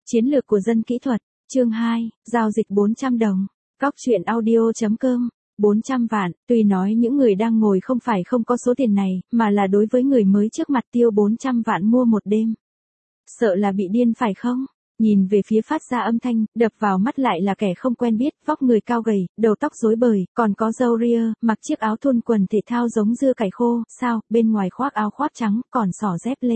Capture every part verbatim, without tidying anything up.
Chiến lược của dân kỹ thuật, chương hai, giao dịch bốn trăm đồng. Cóc truyện audio.com, bốn trăm vạn, tuy nói những người đang ngồi không phải không có số tiền này, mà là đối với người mới trước mặt tiêu bốn trăm vạn mua một đêm. Sợ là bị điên phải không? Nhìn về phía phát ra âm thanh, đập vào mắt lại là kẻ không quen biết, vóc người cao gầy, đầu tóc rối bời, còn có râu ria, mặc chiếc áo thun quần thể thao giống dưa cải khô, sao, bên ngoài khoác áo khoác trắng, còn xỏ dép lê.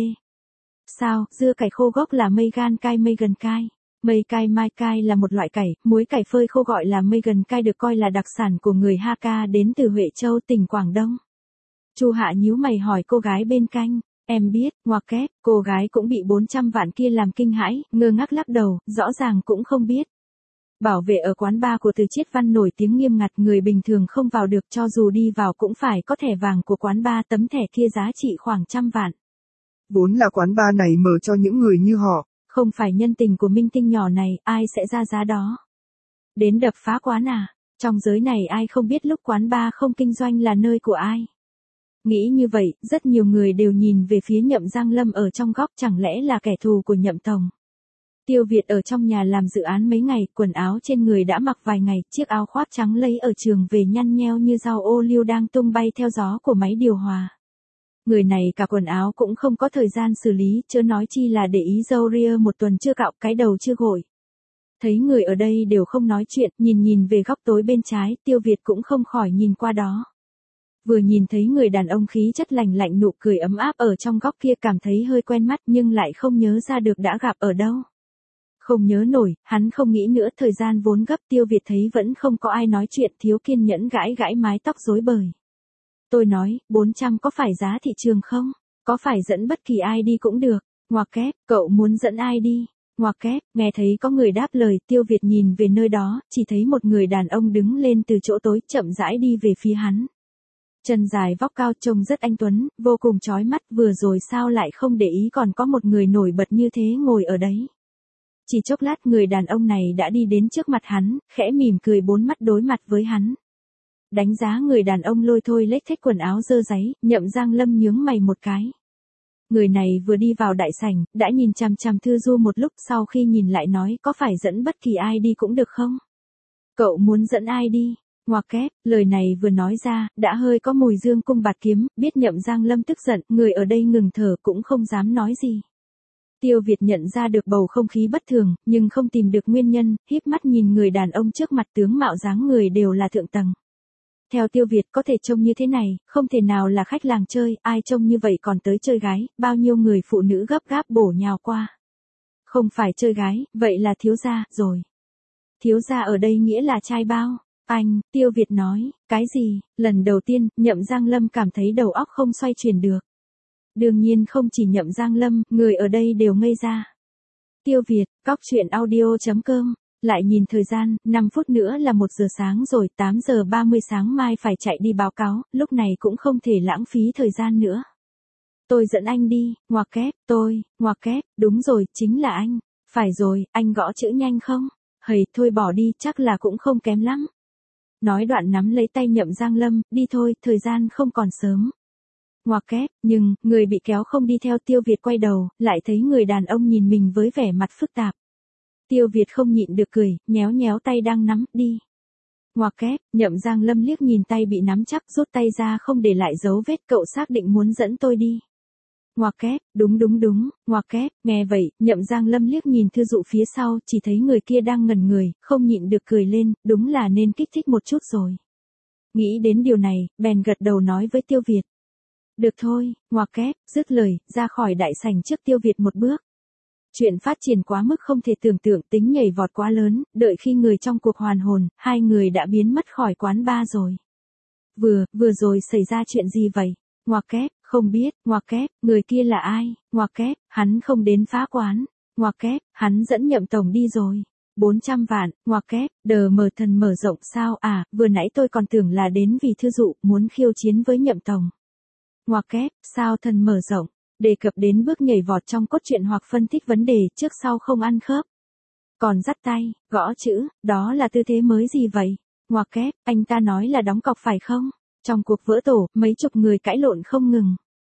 Sao, dưa cải khô gốc là mây gan cay mây gần cay. Mây cay mai cay là một loại cải, muối cải phơi khô gọi là mây gần cay được coi là đặc sản của người Hakka đến từ Huệ Châu tỉnh Quảng Đông. Chu Hạ nhíu mày hỏi cô gái bên cạnh, em biết, ngoặc kép, cô gái cũng bị bốn trăm vạn kia làm kinh hãi, ngơ ngác lắc đầu, rõ ràng cũng không biết. Bảo vệ ở quán bar của Từ Chiết Văn nổi tiếng nghiêm ngặt, người bình thường không vào được, cho dù đi vào cũng phải có thẻ vàng của quán bar, tấm thẻ kia giá trị khoảng trăm vạn. Vốn là quán bar này mở cho những người như họ. Không phải nhân tình của minh tinh nhỏ này, ai sẽ ra giá đó? Đến đập phá quán à? Trong giới này ai không biết lúc quán bar không kinh doanh là nơi của ai? Nghĩ như vậy, rất nhiều người đều nhìn về phía Nhậm Giang Lâm ở trong góc, chẳng lẽ là kẻ thù của Nhậm Tổng. Tiêu Việt ở trong nhà làm dự án mấy ngày, quần áo trên người đã mặc vài ngày, chiếc áo khoác trắng lấy ở trường về nhăn nheo như dao ô liu đang tung bay theo gió của máy điều hòa. Người này cả quần áo cũng không có thời gian xử lý, chớ nói chi là để ý râu ria một tuần chưa cạo, cái đầu chưa gội. Thấy người ở đây đều không nói chuyện, nhìn nhìn về góc tối bên trái, Tiêu Việt cũng không khỏi nhìn qua đó. Vừa nhìn thấy người đàn ông khí chất lành lạnh nụ cười ấm áp ở trong góc kia, cảm thấy hơi quen mắt nhưng lại không nhớ ra được đã gặp ở đâu. Không nhớ nổi, hắn không nghĩ nữa, thời gian vốn gấp, Tiêu Việt thấy vẫn không có ai nói chuyện, thiếu kiên nhẫn gãi gãi mái tóc rối bời. Tôi nói, bốn trăm có phải giá thị trường không? Có phải dẫn bất kỳ ai đi cũng được? Ngoặc kép, cậu muốn dẫn ai đi? Ngoặc kép, nghe thấy có người đáp lời, Tiêu Việt nhìn về nơi đó, chỉ thấy một người đàn ông đứng lên từ chỗ tối, chậm rãi đi về phía hắn. Chân dài vóc cao, trông rất anh tuấn, vô cùng chói mắt, vừa rồi sao lại không để ý còn có một người nổi bật như thế ngồi ở đấy. Chỉ chốc lát người đàn ông này đã đi đến trước mặt hắn, khẽ mỉm cười, bốn mắt đối mặt với hắn. Đánh giá người đàn ông lôi thôi lếch thếch quần áo dơ dáy, Nhậm Giang Lâm nhướng mày một cái. Người này vừa đi vào đại sảnh, đã nhìn chằm chằm Thư Du một lúc, sau khi nhìn lại nói, có phải dẫn bất kỳ ai đi cũng được không? Cậu muốn dẫn ai đi? Ngoặc kép, lời này vừa nói ra, đã hơi có mùi dương cung bạt kiếm, biết Nhậm Giang Lâm tức giận, người ở đây ngừng thở cũng không dám nói gì. Tiêu Việt nhận ra được bầu không khí bất thường, nhưng không tìm được nguyên nhân, híp mắt nhìn người đàn ông trước mặt, tướng mạo dáng người đều là thượng tầng. Theo Tiêu Việt, có thể trông như thế này, không thể nào là khách làng chơi, ai trông như vậy còn tới chơi gái, bao nhiêu người phụ nữ gấp gáp bổ nhào qua. Không phải chơi gái, vậy là thiếu gia, rồi. Thiếu gia ở đây nghĩa là trai bao. Anh, Tiêu Việt nói, cái gì? Lần đầu tiên, Nhậm Giang Lâm cảm thấy đầu óc không xoay chuyển được. Đương nhiên không chỉ Nhậm Giang Lâm, người ở đây đều ngây ra. Tiêu Việt, cóc truyện audio.com. Lại nhìn thời gian, năm phút nữa là một giờ sáng rồi, tám giờ ba mươi sáng mai phải chạy đi báo cáo, lúc này cũng không thể lãng phí thời gian nữa. Tôi dẫn anh đi, ngoặc kép, tôi, ngoặc kép, đúng rồi, chính là anh. Phải rồi, anh gõ chữ nhanh không? Hầy, thôi bỏ đi, chắc là cũng không kém lắm. Nói đoạn nắm lấy tay Nhậm Giang Lâm, đi thôi, thời gian không còn sớm. Ngoặc kép, nhưng, người bị kéo không đi theo. Tiêu Việt quay đầu, lại thấy người đàn ông nhìn mình với vẻ mặt phức tạp. Tiêu Việt không nhịn được cười, nhéo nhéo tay đang nắm, đi. Ngoặc kép, Nhậm Giang Lâm liếc nhìn tay bị nắm chắc, rút tay ra không để lại dấu vết, cậu xác định muốn dẫn tôi đi. Ngoặc kép, đúng đúng đúng, ngoặc kép, nghe vậy, Nhậm Giang Lâm liếc nhìn Thư Dụ phía sau, chỉ thấy người kia đang ngẩn người, không nhịn được cười lên, đúng là nên kích thích một chút rồi. Nghĩ đến điều này, bèn gật đầu nói với Tiêu Việt. Được thôi, ngoặc kép, dứt lời, ra khỏi đại sảnh trước Tiêu Việt một bước. Chuyện phát triển quá mức không thể tưởng tượng, tính nhảy vọt quá lớn, đợi khi người trong cuộc hoàn hồn, hai người đã biến mất khỏi quán bar rồi. Vừa, vừa rồi xảy ra chuyện gì vậy? Ngoặc kép, không biết, ngoặc kép, người kia là ai? Ngoặc kép, hắn không đến phá quán. Ngoặc kép, hắn dẫn Nhậm Tổng đi rồi. bốn trăm vạn, ngoặc kép, đờ mờ thần mở rộng sao à, vừa nãy tôi còn tưởng là đến vì Thư Dụ, muốn khiêu chiến với Nhậm Tổng. Ngoặc kép, sao thần mở rộng? Đề cập đến bước nhảy vọt trong cốt truyện hoặc phân tích vấn đề trước sau không ăn khớp. Còn dắt tay, gõ chữ, đó là tư thế mới gì vậy? Ngoặc kép, anh ta nói là đóng cọc phải không? Trong cuộc vỡ tổ, mấy chục người cãi lộn không ngừng.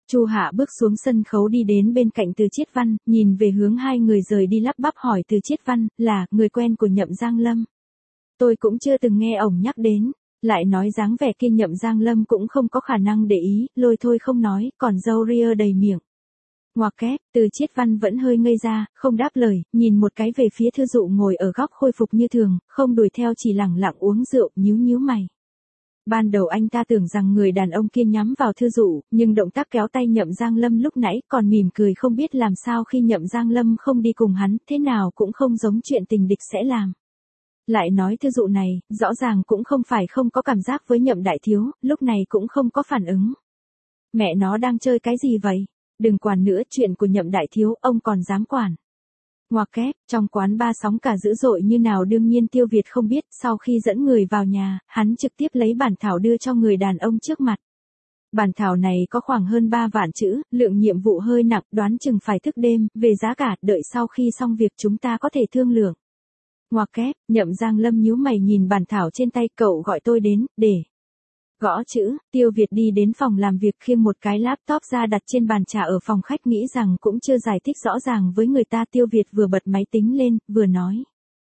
Chu Hạ bước xuống sân khấu đi đến bên cạnh Từ Chiết Văn, nhìn về hướng hai người rời đi lắp bắp hỏi Từ Chiết Văn, là, người quen của Nhậm Giang Lâm. Tôi cũng chưa từng nghe ổng nhắc đến, lại nói dáng vẻ kia Nhậm Giang Lâm cũng không có khả năng để ý, lôi thôi không nói, còn râu ria đầy miệng. Ngoặc kép, Từ Chiết Văn vẫn hơi ngây ra, không đáp lời, nhìn một cái về phía Thư Dụ ngồi ở góc khôi phục như thường, không đuổi theo chỉ lẳng lặng uống rượu, nhíu nhíu mày. Ban đầu anh ta tưởng rằng người đàn ông kia nhắm vào Thư Dụ, nhưng động tác kéo tay Nhậm Giang Lâm lúc nãy còn mỉm cười không biết làm sao khi Nhậm Giang Lâm không đi cùng hắn, thế nào cũng không giống chuyện tình địch sẽ làm. Lại nói Thư Dụ này, rõ ràng cũng không phải không có cảm giác với Nhậm đại thiếu, lúc này cũng không có phản ứng. Mẹ nó đang chơi cái gì vậy? Đừng quản nữa, chuyện của Nhậm đại thiếu, ông còn dám quản. Ngoặc kép, trong quán ba sóng cả dữ dội như nào đương nhiên Tiêu Việt không biết, sau khi dẫn người vào nhà, hắn trực tiếp lấy bản thảo đưa cho người đàn ông trước mặt. Bản thảo này có khoảng hơn ba vạn chữ, lượng nhiệm vụ hơi nặng, đoán chừng phải thức đêm, về giá cả, đợi sau khi xong việc chúng ta có thể thương lượng. Ngoặc kép, Nhậm Giang Lâm nhíu mày nhìn bản thảo trên tay, cậu gọi tôi đến, để gõ chữ. Tiêu Việt đi đến phòng làm việc khiêng một cái laptop ra đặt trên bàn trà ở phòng khách, nghĩ rằng cũng chưa giải thích rõ ràng với người ta. Tiêu Việt vừa bật máy tính lên, vừa nói.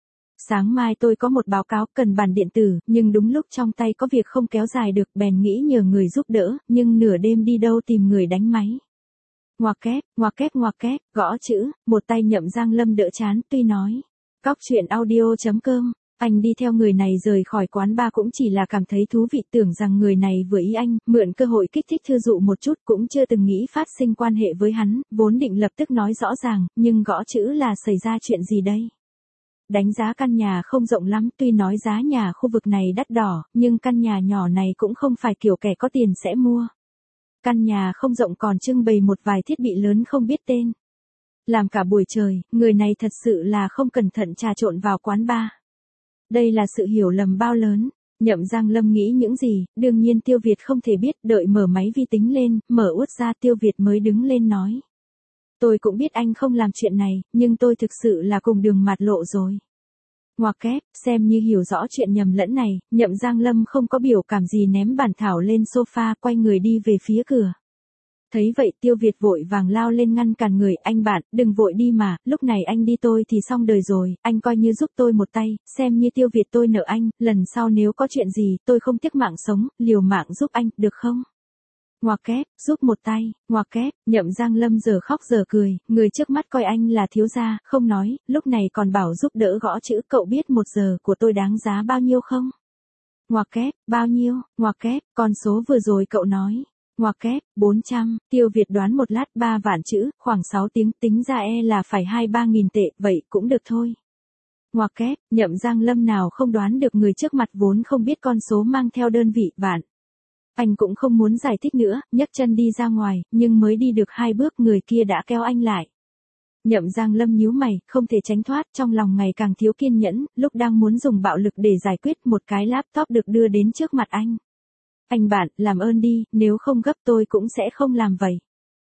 Sáng mai tôi có một báo cáo cần bản điện tử, nhưng đúng lúc trong tay có việc không kéo dài được, bèn nghĩ nhờ người giúp đỡ, nhưng nửa đêm đi đâu tìm người đánh máy. Ngoặc kép, ngoặc kép ngoặc kép, gõ chữ, một tay Nhậm Giang Lâm đỡ chán, tuy nói. Cóc truyện audio chấm com, anh đi theo người này rời khỏi quán bar cũng chỉ là cảm thấy thú vị, tưởng rằng người này vừa ý anh, mượn cơ hội kích thích Thư Dụ một chút, cũng chưa từng nghĩ phát sinh quan hệ với hắn, vốn định lập tức nói rõ ràng, nhưng gõ chữ là xảy ra chuyện gì đây? Đánh giá căn nhà không rộng lắm, tuy nói giá nhà khu vực này đắt đỏ, nhưng căn nhà nhỏ này cũng không phải kiểu kẻ có tiền sẽ mua. Căn nhà không rộng còn trưng bày một vài thiết bị lớn không biết tên. Làm cả buổi trời, người này thật sự là không cẩn thận trà trộn vào quán bar. Đây là sự hiểu lầm bao lớn. Nhậm Giang Lâm nghĩ những gì, đương nhiên Tiêu Việt không thể biết, đợi mở máy vi tính lên, mở út ra Tiêu Việt mới đứng lên nói. Tôi cũng biết anh không làm chuyện này, nhưng tôi thực sự là cùng đường mạt lộ rồi. Ngoặc kép, xem như hiểu rõ chuyện nhầm lẫn này, Nhậm Giang Lâm không có biểu cảm gì ném bản thảo lên sofa, quay người đi về phía cửa. Thấy vậy Tiêu Việt vội vàng lao lên ngăn cản người, anh bạn, đừng vội đi mà, lúc này anh đi tôi thì xong đời rồi, anh coi như giúp tôi một tay, xem như Tiêu Việt tôi nợ anh, lần sau nếu có chuyện gì, tôi không tiếc mạng sống, liều mạng giúp anh, được không? Ngoặc kép, giúp một tay, ngoặc kép, Nhậm Giang Lâm giờ khóc giờ cười, người trước mắt coi anh là thiếu gia, không nói, lúc này còn bảo giúp đỡ gõ chữ, cậu biết một giờ của tôi đáng giá bao nhiêu không? Ngoặc kép, bao nhiêu, ngoặc kép, con số vừa rồi cậu nói. Ngoặc kép, bốn trăm, Tiêu Việt đoán một lát, ba vạn chữ, khoảng sáu tiếng, tính ra e là phải hai ba nghìn tệ, vậy cũng được thôi. Ngoặc kép, Nhậm Giang Lâm nào không đoán được người trước mặt vốn không biết con số mang theo đơn vị vạn. Anh cũng không muốn giải thích nữa, nhấc chân đi ra ngoài, nhưng mới đi được hai bước người kia đã kéo anh lại. Nhậm Giang Lâm nhíu mày, không thể tránh thoát, trong lòng ngày càng thiếu kiên nhẫn, lúc đang muốn dùng bạo lực để giải quyết, một cái laptop được đưa đến trước mặt anh. Anh bạn, làm ơn đi, nếu không gấp tôi cũng sẽ không làm vậy.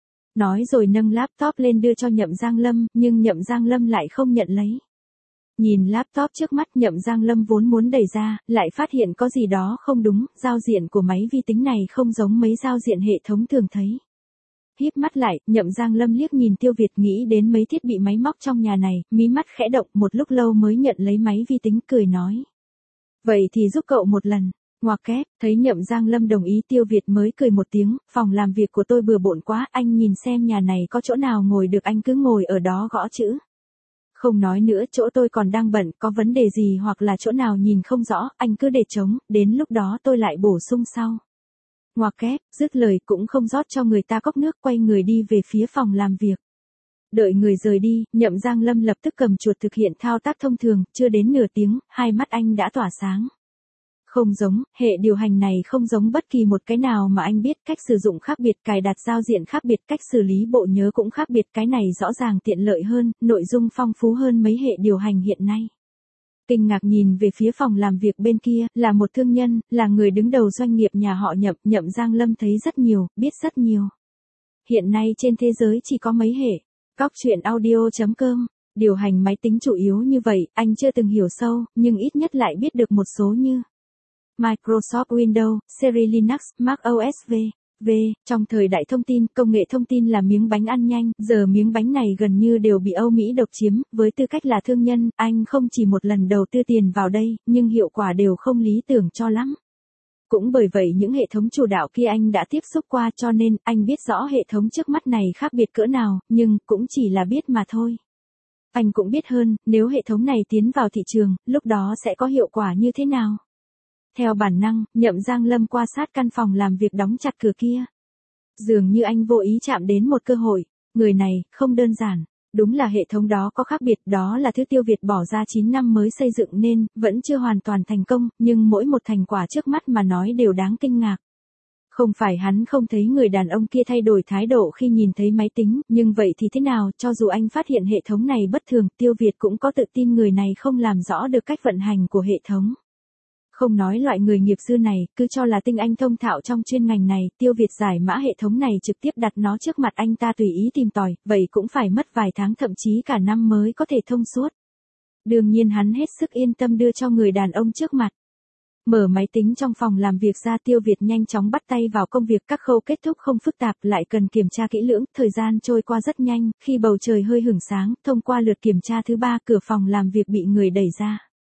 Nói rồi nâng laptop lên đưa cho Nhậm Giang Lâm, nhưng Nhậm Giang Lâm lại không nhận lấy. Nhìn laptop trước mắt, Nhậm Giang Lâm vốn muốn đẩy ra, lại phát hiện có gì đó không đúng, giao diện của máy vi tính này không giống mấy giao diện hệ thống thường thấy. Híp mắt lại, Nhậm Giang Lâm liếc nhìn Tiêu Việt, nghĩ đến mấy thiết bị máy móc trong nhà này, mí mắt khẽ động, một lúc lâu mới nhận lấy máy vi tính, cười nói. Vậy thì giúp cậu một lần. Ngoặc kép, thấy Nhậm Giang Lâm đồng ý Tiêu Việt mới cười một tiếng, phòng làm việc của tôi bừa bộn quá, anh nhìn xem nhà này có chỗ nào ngồi được anh cứ ngồi ở đó gõ chữ. Không nói nữa, chỗ tôi còn đang bận, có vấn đề gì hoặc là chỗ nào nhìn không rõ, anh cứ để trống, đến lúc đó tôi lại bổ sung sau. Ngoặc kép, dứt lời cũng không rót cho người ta cốc nước, quay người đi về phía phòng làm việc. Đợi người rời đi, Nhậm Giang Lâm lập tức cầm chuột thực hiện thao tác thông thường, chưa đến nửa tiếng, hai mắt anh đã tỏa sáng. Không giống, hệ điều hành này không giống bất kỳ một cái nào mà anh biết, cách sử dụng khác biệt, cài đặt giao diện khác biệt, cách xử lý bộ nhớ cũng khác biệt, cái này rõ ràng tiện lợi hơn, nội dung phong phú hơn mấy hệ điều hành hiện nay. Kinh ngạc nhìn về phía phòng làm việc bên kia, là một thương nhân, là người đứng đầu doanh nghiệp nhà họ Nhậm, Nhậm Giang Lâm thấy rất nhiều, biết rất nhiều. Hiện nay trên thế giới chỉ có mấy hệ. Cóc truyện audio chấm com, điều hành máy tính chủ yếu như vậy, anh chưa từng hiểu sâu, nhưng ít nhất lại biết được một số như Microsoft Windows, Series Linux, Mac ô ét V, V, trong thời đại thông tin, công nghệ thông tin là miếng bánh ăn nhanh, giờ miếng bánh này gần như đều bị Âu Mỹ độc chiếm, với tư cách là thương nhân, anh không chỉ một lần đầu tư tiền vào đây, nhưng hiệu quả đều không lý tưởng cho lắm. Cũng bởi vậy những hệ thống chủ đạo kia anh đã tiếp xúc qua cho nên anh biết rõ hệ thống trước mắt này khác biệt cỡ nào, nhưng cũng chỉ là biết mà thôi. Anh cũng biết hơn, nếu hệ thống này tiến vào thị trường, lúc đó sẽ có hiệu quả như thế nào. Theo bản năng, Nhậm Giang Lâm qua sát căn phòng làm việc đóng chặt cửa kia. Dường như anh vô ý chạm đến một cơ hội, người này, không đơn giản. Đúng là hệ thống đó có khác biệt, đó là thứ Tiêu Việt bỏ ra chín năm mới xây dựng nên, vẫn chưa hoàn toàn thành công, nhưng mỗi một thành quả trước mắt mà nói đều đáng kinh ngạc. Không phải hắn không thấy người đàn ông kia thay đổi thái độ khi nhìn thấy máy tính, nhưng vậy thì thế nào, cho dù anh phát hiện hệ thống này bất thường, Tiêu Việt cũng có tự tin người này không làm rõ được cách vận hành của hệ thống. Không nói loại người nghiệp dư này, cứ cho là tinh anh thông thạo trong chuyên ngành này, Tiêu Việt giải mã hệ thống này trực tiếp đặt nó trước mặt anh ta tùy ý tìm tòi, vậy cũng phải mất vài tháng thậm chí cả năm mới có thể thông suốt. Đương nhiên hắn hết sức yên tâm đưa cho người đàn ông trước mặt. Mở máy tính trong phòng làm việc ra, Tiêu Việt nhanh chóng bắt tay vào công việc, các khâu kết thúc không phức tạp, lại cần kiểm tra kỹ lưỡng, thời gian trôi qua rất nhanh, khi bầu trời hơi hửng sáng, thông qua lượt kiểm tra thứ ba, cửa phòng làm việc bị người đẩy ra.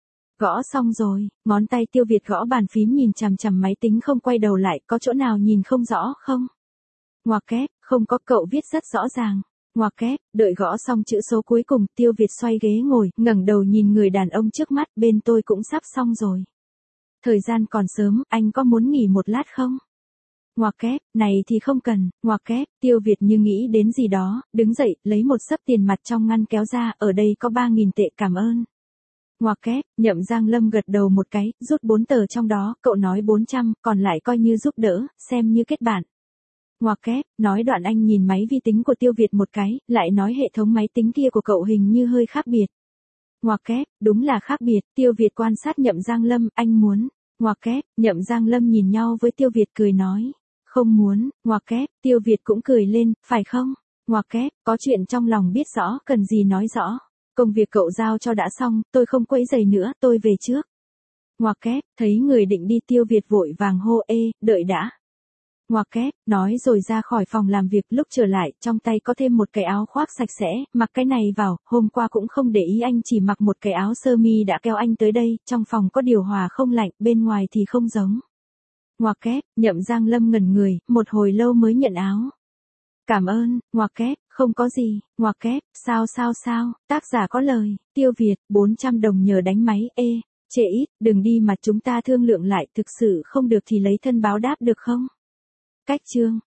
Gõ xong rồi, ngón tay Tiêu Việt gõ bàn phím nhìn chằm chằm máy tính không quay đầu lại, có chỗ nào nhìn không rõ không? Ngoặc kép, không có, cậu viết rất rõ ràng. Ngoặc kép, đợi gõ xong chữ số cuối cùng, Tiêu Việt xoay ghế ngồi, ngẩng đầu nhìn người đàn ông trước mắt, bên tôi cũng sắp xong rồi. Thời gian còn sớm, anh có muốn nghỉ một lát không? Ngoặc kép, này thì không cần, ngoặc kép, Tiêu Việt như nghĩ đến gì đó, đứng dậy, lấy một xấp tiền mặt trong ngăn kéo ra, ở đây có ba nghìn tệ, cảm ơn. Ngoặc kép, Nhậm Giang Lâm gật đầu một cái, rút bốn tờ trong đó, cậu nói bốn trăm, còn lại coi như giúp đỡ, xem như kết bạn. Ngoặc kép, nói đoạn anh nhìn máy vi tính của Tiêu Việt một cái, lại nói hệ thống máy tính kia của cậu hình như hơi khác biệt. Ngoặc kép, đúng là khác biệt, Tiêu Việt quan sát Nhậm Giang Lâm, anh muốn. Ngoặc kép, Nhậm Giang Lâm nhìn nhau với Tiêu Việt cười nói. Không muốn, ngoặc kép, Tiêu Việt cũng cười lên, phải không? Ngoặc kép, có chuyện trong lòng biết rõ, cần gì nói rõ. Công việc cậu giao cho đã xong, tôi không quấy rầy nữa, tôi về trước. Ngoặc kép, thấy người định đi, Tiêu Việt vội vàng hô, ê, đợi đã. Ngoặc kép, nói rồi ra khỏi phòng làm việc, lúc trở lại, trong tay có thêm một cái áo khoác sạch sẽ, mặc cái này vào, hôm qua cũng không để ý anh chỉ mặc một cái áo sơ mi đã kéo anh tới đây, trong phòng có điều hòa không lạnh, bên ngoài thì không giống. Ngoặc kép, Nhậm Giang Lâm ngẩn người, một hồi lâu mới nhận áo. Cảm ơn, ngoặc kép, không có gì, ngoặc kép, sao sao sao, tác giả có lời, Tiêu Việt, bốn trăm đồng nhờ đánh máy, ê, trễ ít, đừng đi mà chúng ta thương lượng lại, thực sự không được thì lấy thân báo đáp được không? Cách chương